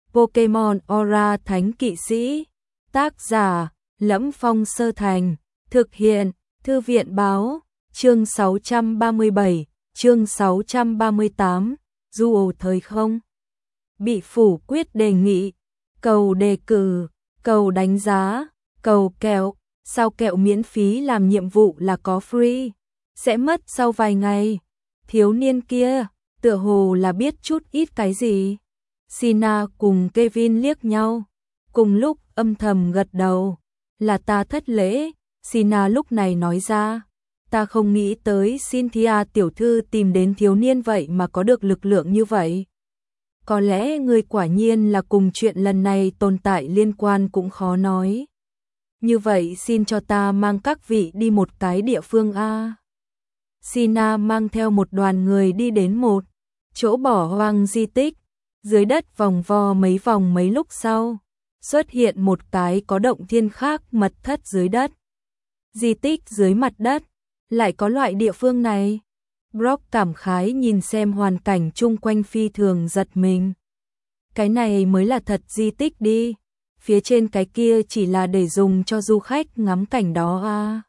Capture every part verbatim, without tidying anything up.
Pokemon Aura Thánh Kỵ Sĩ. Tác giả: Lẫm Phong Sơ Thành. Thực hiện: Thư viện báo. Chương sáu trăm ba mươi bảy, chương sáu trăm ba mươi tám, du thời không. Bị phủ quyết đề nghị, cầu đề cử, cầu đánh giá, cầu kẹo, sao kẹo miễn phí làm nhiệm vụ là có free, sẽ mất sau vài ngày. Thiếu niên kia, tựa hồ là biết chút ít cái gì. Sina cùng Kevin liếc nhau, cùng lúc âm thầm gật đầu. Là ta thất lễ, Sina lúc này nói ra. Ta không nghĩ tới Cynthia tiểu thư tìm đến thiếu niên vậy mà có được lực lượng như vậy. Có lẽ người quả nhiên là cùng chuyện lần này tồn tại liên quan cũng khó nói. Như vậy xin cho ta mang các vị đi một cái địa phương a. Sina mang theo một đoàn người đi đến một chỗ bỏ hoang di tích, dưới đất vòng vo mấy vòng mấy lúc sau, xuất hiện một cái có động thiên khác mật thất dưới đất. Di tích dưới mặt đất, lại có loại địa phương này. Brock cảm khái nhìn xem hoàn cảnh chung quanh phi thường giật mình. Cái này mới là thật di tích đi, phía trên cái kia chỉ là để dùng cho du khách ngắm cảnh đó à.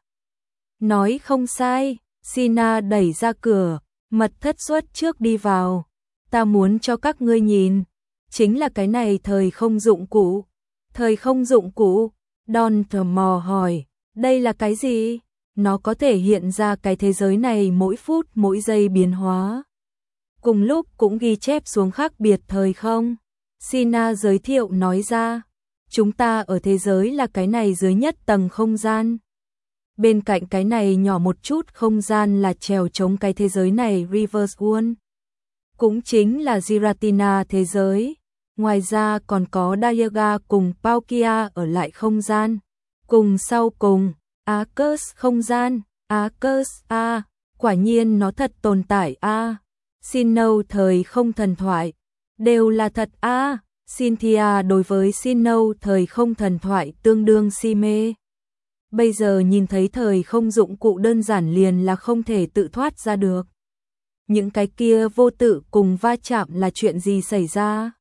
Nói không sai, Sina đẩy ra cửa, mật thất xuất trước đi vào. Ta muốn cho các ngươi nhìn, chính là cái này thời không dụng cụ. Thời không dụng cụ? Don tò mò hỏi, đây là cái gì? Nó có thể hiện ra cái thế giới này mỗi phút mỗi giây biến hóa. Cùng lúc cũng ghi chép xuống khác biệt thời không. Sina giới thiệu nói ra, chúng ta ở thế giới là cái này dưới nhất tầng không gian. Bên cạnh cái này nhỏ một chút không gian là trèo chống cái thế giới này Reverse World. Cũng chính là Giratina thế giới. Ngoài ra còn có Dialga cùng Palkia ở lại không gian. Cùng sau cùng, Arcus không gian, Arcus A, quả nhiên nó thật tồn tại A. Sinnoh thời không thần thoại, đều là thật A. Cynthia đối với Sinnoh thời không thần thoại tương đương si mê. Bây giờ nhìn thấy thời không dụng cụ đơn giản liền là không thể tự thoát ra được. Những cái kia vô tự cùng va chạm là chuyện gì xảy ra?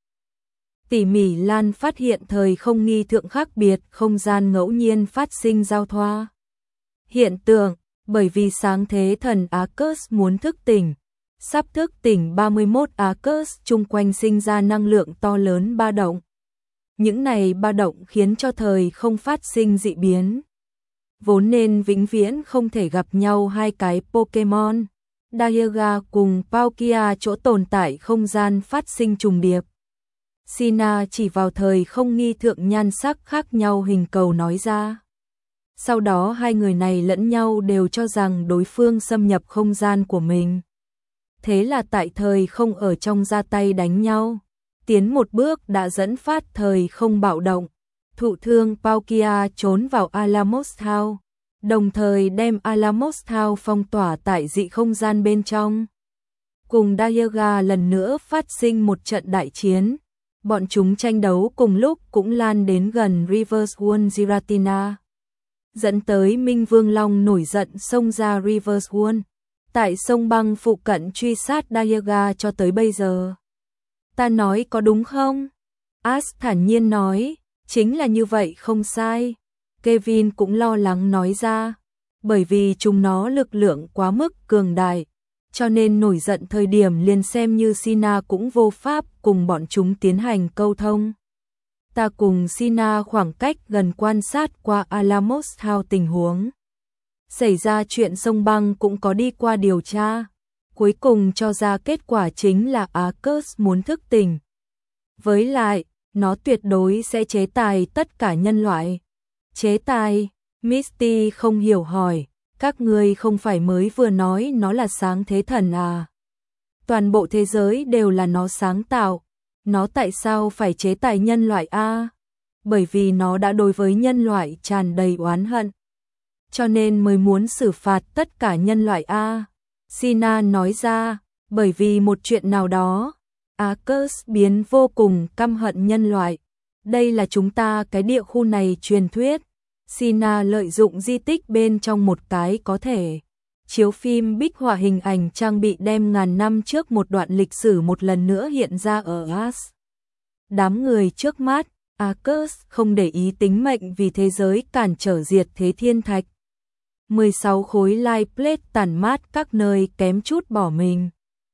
Tỉ mỉ Lan phát hiện thời không nghi thượng khác biệt, không gian ngẫu nhiên phát sinh giao thoa. Hiện tượng, bởi vì sáng thế thần Arcus muốn thức tỉnh, sắp thức tỉnh ba mươi mốt Arcus chung quanh sinh ra năng lượng to lớn ba động. Những này ba động khiến cho thời không phát sinh dị biến. Vốn nên vĩnh viễn không thể gặp nhau hai cái Pokemon, Dialga cùng Palkia chỗ tồn tại không gian phát sinh trùng điệp. Sina chỉ vào thời không nghi thượng nhan sắc khác nhau hình cầu nói ra. Sau đó hai người này lẫn nhau đều cho rằng đối phương xâm nhập không gian của mình. Thế là tại thời không ở trong ra tay đánh nhau. Tiến một bước đã dẫn phát thời không bạo động. Thụ thương Palkia trốn vào Alamos Town, đồng thời đem Alamos Town phong tỏa tại dị không gian bên trong. Cùng Dialga lần nữa phát sinh một trận đại chiến. Bọn chúng tranh đấu cùng lúc cũng lan đến gần Reverse World Giratina. Dẫn tới Minh Vương Long nổi giận xông ra Reverse World. Tại sông băng phụ cận truy sát Dialga cho tới bây giờ. Ta nói có đúng không? Ash thản nhiên nói, chính là như vậy không sai. Kevin cũng lo lắng nói ra, bởi vì chúng nó lực lượng quá mức cường đại. Cho nên nổi giận thời điểm liền xem như Sina cũng vô pháp cùng bọn chúng tiến hành câu thông. Ta cùng Sina khoảng cách gần quan sát qua Alamos Town tình huống. Xảy ra chuyện sông băng cũng có đi qua điều tra. Cuối cùng cho ra kết quả chính là Arcus muốn thức tỉnh. Với lại, nó tuyệt đối sẽ chế tài tất cả nhân loại. Chế tài? Misty không hiểu hỏi. Các ngươi không phải mới vừa nói nó là sáng thế thần à? Toàn bộ thế giới đều là nó sáng tạo. Nó tại sao phải chế tài nhân loại a? Bởi vì nó đã đối với nhân loại tràn đầy oán hận. Cho nên mới muốn xử phạt tất cả nhân loại a. Sina nói ra, bởi vì một chuyện nào đó, Arcus biến vô cùng căm hận nhân loại. Đây là chúng ta cái địa khu này truyền thuyết. Sina lợi dụng di tích bên trong một cái có thể chiếu phim bích họa hình ảnh trang bị đem ngàn năm trước một đoạn lịch sử một lần nữa hiện ra ở As. Đám người trước mắt, Arcus không để ý tính mệnh vì thế giới cản trở diệt thế thiên thạch. mười sáu khối light plate tản mát các nơi kém chút bỏ mình.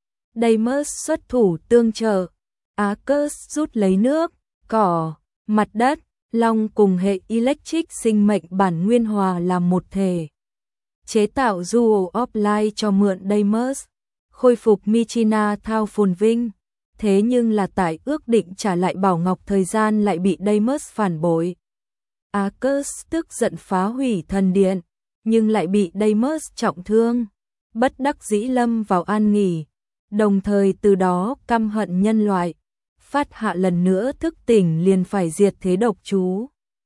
Deimos xuất thủ tương trợ. Arcus rút lấy nước, cỏ, mặt đất, long cùng hệ electric sinh mệnh bản nguyên hòa làm một thể. Chế tạo Jewel of Light cho mượn Deimos, khôi phục Michina thao phồn vinh. Thế nhưng là tại ước định trả lại bảo ngọc thời gian lại bị Deimos phản bội. Arcus tức giận phá hủy thần điện, nhưng lại bị Deimos trọng thương. Bất đắc dĩ lâm vào an nghỉ, đồng thời từ đó căm hận nhân loại. Phát hạ lần nữa thức tỉnh liền phải diệt thế độc chú.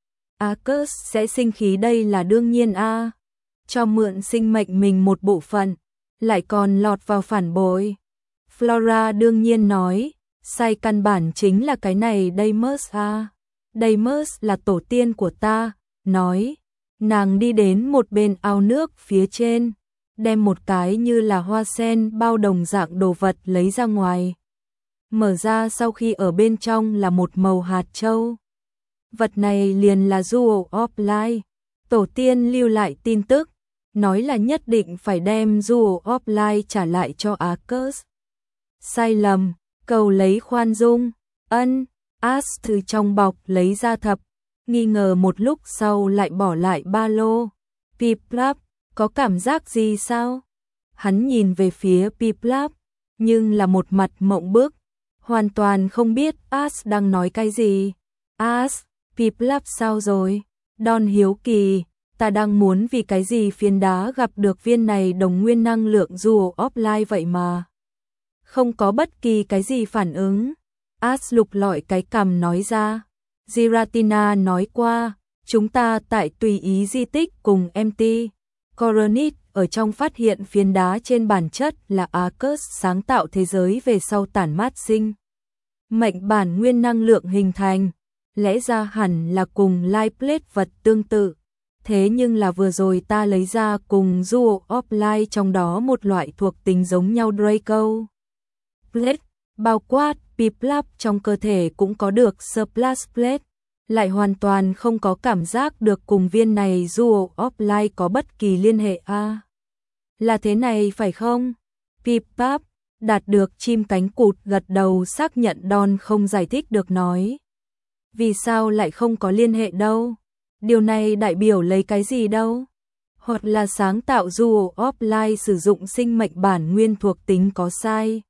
Arcus sẽ sinh khí đây là đương nhiên a. À. Cho mượn sinh mệnh mình một bộ phận, lại còn lọt vào phản bội. Flora đương nhiên nói, sai căn bản chính là cái này Deimos a. À. Deimos là tổ tiên của ta, nói. Nàng đi đến một bên ao nước phía trên, đem một cái như là hoa sen bao đồng dạng đồ vật lấy ra ngoài. Mở ra sau khi ở bên trong là một màu hạt châu. Vật này liền là Jewel of Light. Tổ tiên lưu lại tin tức, nói là nhất định phải đem Jewel of Light trả lại cho Arcus. Sai lầm, cầu lấy khoan dung. Ân, As từ trong bọc lấy ra thập, nghi ngờ một lúc sau lại bỏ lại ba lô. Piplap, có cảm giác gì sao? Hắn nhìn về phía Piplap, nhưng là một mặt mộng bức, hoàn toàn không biết As đang nói cái gì. As, Piplap sao rồi? Don hiếu kỳ, ta đang muốn vì cái gì phiến đá gặp được viên này đồng nguyên năng lượng Jewel of Light vậy mà. Không có bất kỳ cái gì phản ứng. As lục lọi cái cằm nói ra. Giratina nói qua, chúng ta tại tùy ý di tích cùng em tê Coronit ở trong phát hiện phiến đá trên bản chất là Arcus sáng tạo thế giới về sau tản mát sinh. Mệnh bản nguyên năng lượng hình thành, lẽ ra hẳn là cùng light plate vật tương tự. Thế nhưng là vừa rồi ta lấy ra cùng Jewel of Light trong đó một loại thuộc tính giống nhau Draco Plate, bao quát Piplap trong cơ thể cũng có được Surplus Plate, lại hoàn toàn không có cảm giác được cùng viên này Jewel of Light có bất kỳ liên hệ a. À, là thế này phải không? Piplap đạt được chim cánh cụt gật đầu xác nhận Don không giải thích được nói. Vì sao lại không có liên hệ đâu? Điều này đại biểu lấy cái gì đâu? Hoặc là sáng tạo Jewel of Light sử dụng sinh mệnh bản nguyên thuộc tính có sai.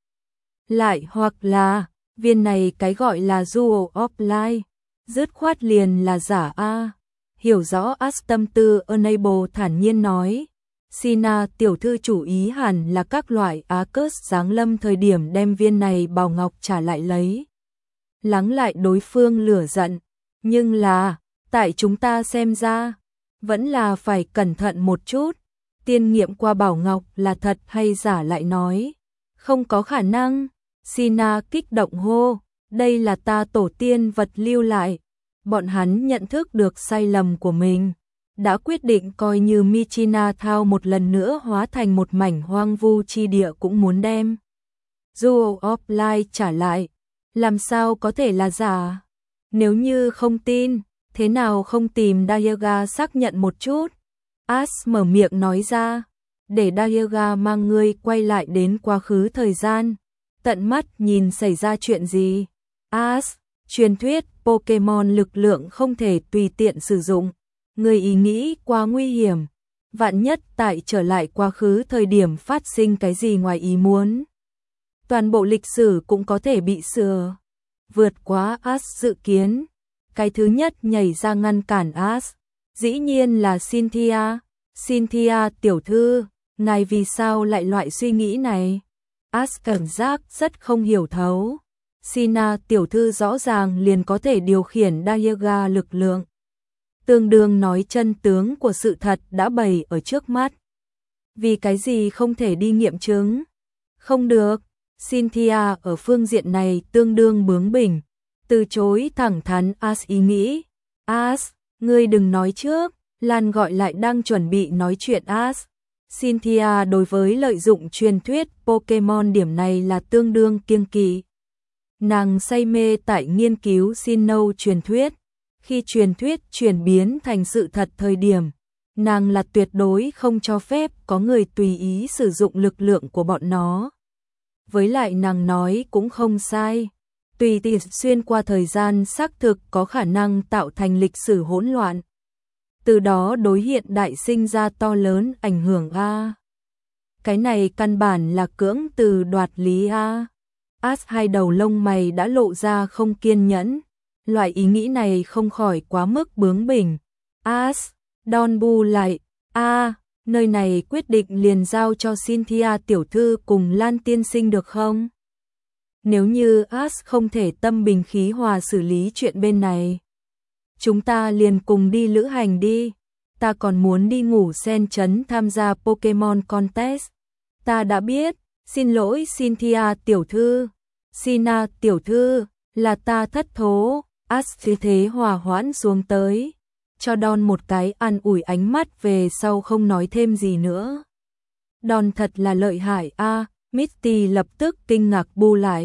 Lại hoặc là, viên này cái gọi là Jewel of Light, dứt khoát liền là giả a. Hiểu rõ As tâm tư Unable thản nhiên nói. Sina tiểu thư chủ ý hẳn là các loại Arcus giáng lâm thời điểm đem viên này bào ngọc trả lại lấy. Lắng lại đối phương lửa giận, nhưng là, tại chúng ta xem ra, vẫn là phải cẩn thận một chút. Tiên nghiệm qua bảo ngọc là thật hay giả lại nói. Không có khả năng. Sina kích động hô, đây là ta tổ tiên vật lưu lại. Bọn hắn nhận thức được sai lầm của mình, đã quyết định coi như Michina Thao một lần nữa hóa thành một mảnh hoang vu chi địa cũng muốn đem Jewel of Light trả lại. Làm sao có thể là giả? Nếu như không tin, thế nào không tìm Dayaga xác nhận một chút? As mở miệng nói ra, để Dayaga mang ngươi quay lại đến quá khứ thời gian, tận mắt nhìn xảy ra chuyện gì. As, truyền thuyết Pokemon lực lượng không thể tùy tiện sử dụng, người ý nghĩ quá nguy hiểm, vạn nhất tại trở lại quá khứ thời điểm phát sinh cái gì ngoài ý muốn. Toàn bộ lịch sử cũng có thể bị sửa. Vượt quá As dự kiến. Cái thứ nhất nhảy ra ngăn cản As, dĩ nhiên là Cynthia. Cynthia tiểu thư, ngài vì sao lại loại suy nghĩ này? As cảm giác rất không hiểu thấu. Sina tiểu thư rõ ràng liền có thể điều khiển Dayaga lực lượng. Tương đương nói chân tướng của sự thật đã bày ở trước mắt. Vì cái gì không thể đi nghiệm chứng? Không được. Cynthia ở phương diện này tương đương bướng bỉnh, từ chối thẳng thắn As ý nghĩ. As, ngươi đừng nói trước. Lan gọi lại đang chuẩn bị nói chuyện As. Cynthia đối với lợi dụng truyền thuyết Pokemon điểm này là tương đương kiêng kỵ. Nàng say mê tại nghiên cứu Sinnoh truyền thuyết. Khi truyền thuyết chuyển biến thành sự thật thời điểm, nàng là tuyệt đối không cho phép có người tùy ý sử dụng lực lượng của bọn nó. Với lại nàng nói cũng không sai. Tùy tiện xuyên qua thời gian xác thực có khả năng tạo thành lịch sử hỗn loạn. Từ đó đối hiện đại sinh ra to lớn ảnh hưởng a. Cái này căn bản là cưỡng từ đoạt lý a. As hai đầu lông mày đã lộ ra không kiên nhẫn. Loại ý nghĩ này không khỏi quá mức bướng bỉnh. As, Don bu lại. A, nơi này quyết định liền giao cho Cynthia tiểu thư cùng Lan tiên sinh được không? Nếu như As không thể tâm bình khí hòa xử lý chuyện bên này, chúng ta liền cùng đi lữ hành đi. Ta còn muốn đi ngủ sen trấn tham gia Pokemon Contest. Ta đã biết, xin lỗi Cynthia tiểu thư. Sina tiểu thư, là ta thất thố. As thế thế hòa hoãn xuống tới, cho Don một cái an ủi ánh mắt về sau không nói thêm gì nữa. Don thật là lợi hại a. Misty lập tức kinh ngạc bu lại.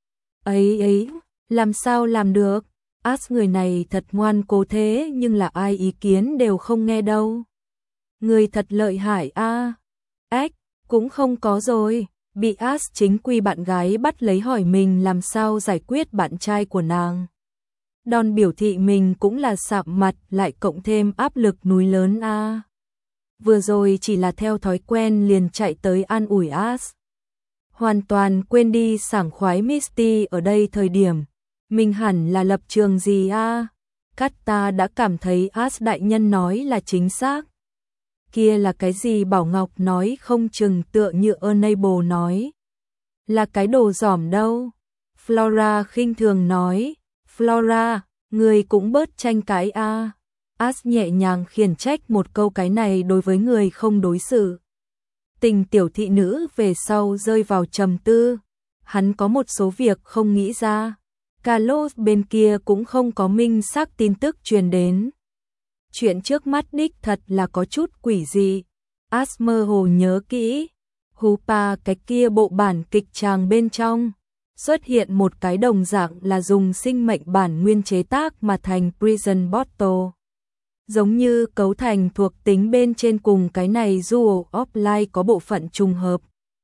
Ấy ấy, làm sao làm được? As người này thật ngoan cố thế nhưng là ai ý kiến đều không nghe đâu. Người thật lợi hại a. Ếch, cũng không có rồi. Bị As chính quy bạn gái bắt lấy hỏi mình làm sao giải quyết bạn trai của nàng. Don biểu thị mình cũng là sạm mặt lại cộng thêm áp lực núi lớn a. Vừa rồi chỉ là theo thói quen liền chạy tới an ủi As. Hoàn toàn quên đi sảng khoái Misty ở đây thời điểm. Mình hẳn là lập trường gì a? Cát ta đã cảm thấy As đại nhân nói là chính xác. Kia là cái gì Bảo Ngọc nói không chừng tựa như Enable nói. Là cái đồ giỏm đâu. Flora khinh thường nói. Flora, người cũng bớt tranh cãi a. As nhẹ nhàng khiển trách một câu cái này đối với người không đối xử. Tình tiểu thị nữ về sau rơi vào trầm tư. Hắn có một số việc không nghĩ ra. Carlos bên kia cũng không có minh xác tin tức truyền đến. Chuyện trước mắt đích thật là có chút quỷ dị. As mơ hồ nhớ kỹ. Hoopa cái kia bộ bản kịch tràng bên trong. Xuất hiện một cái đồng dạng là dùng sinh mệnh bản nguyên chế tác mà thành Prison Bottle. Giống như cấu thành thuộc tính bên trên cùng cái này Jewel of Light có bộ phận trùng hợp.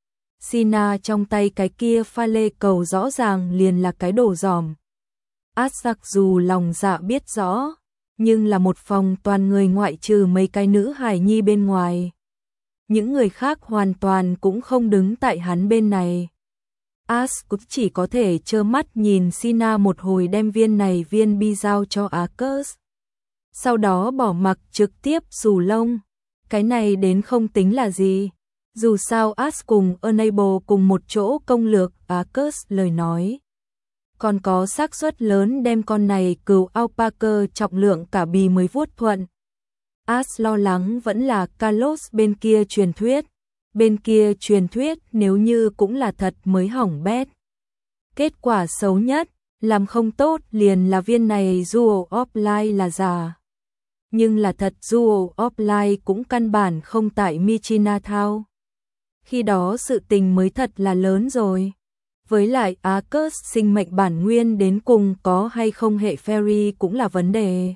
Sina trong tay cái kia pha lê cầu rõ ràng liền là cái đồ giỏm. As mặc dù lòng dạ biết rõ, nhưng là một phòng toàn người ngoại trừ mấy cái nữ hài nhi bên ngoài. Những người khác hoàn toàn cũng không đứng tại hắn bên này. As cũng chỉ có thể trơ mắt nhìn Sina một hồi đem viên này viên bi giao cho Arcus. Sau đó bỏ mặc trực tiếp xù lông. Cái này đến không tính là gì. Dù sao As cùng Enable cùng một chỗ công lược Arcus lời nói. Còn có xác suất lớn đem con này cừu alpaca trọng lượng cả bì mới vuốt thuận. As lo lắng vẫn là Carlos bên kia truyền thuyết. Bên kia truyền thuyết nếu như cũng là thật mới hỏng bét. Kết quả xấu nhất, làm không tốt liền là viên này Jewel of Light là giả. Nhưng là thật Jewel of Light cũng căn bản không tại Michinatown. Khi đó sự tình mới thật là lớn rồi. Với lại Arcus sinh mệnh bản nguyên đến cùng có hay không hệ fairy cũng là vấn đề.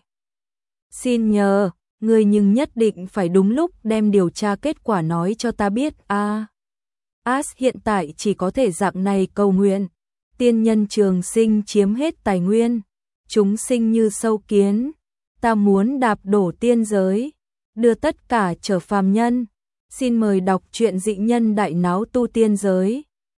Xin nhờ, người nhưng nhất định phải đúng lúc đem điều tra kết quả nói cho ta biết a. À, As hiện tại chỉ có thể dạng này cầu nguyện. Tiên nhân trường sinh chiếm hết tài nguyên. Chúng sinh như sâu kiến. Ta muốn đạp đổ tiên giới. Đưa tất cả trở phàm nhân. Xin mời đọc truyện dị nhân đại náo tu tiên giới.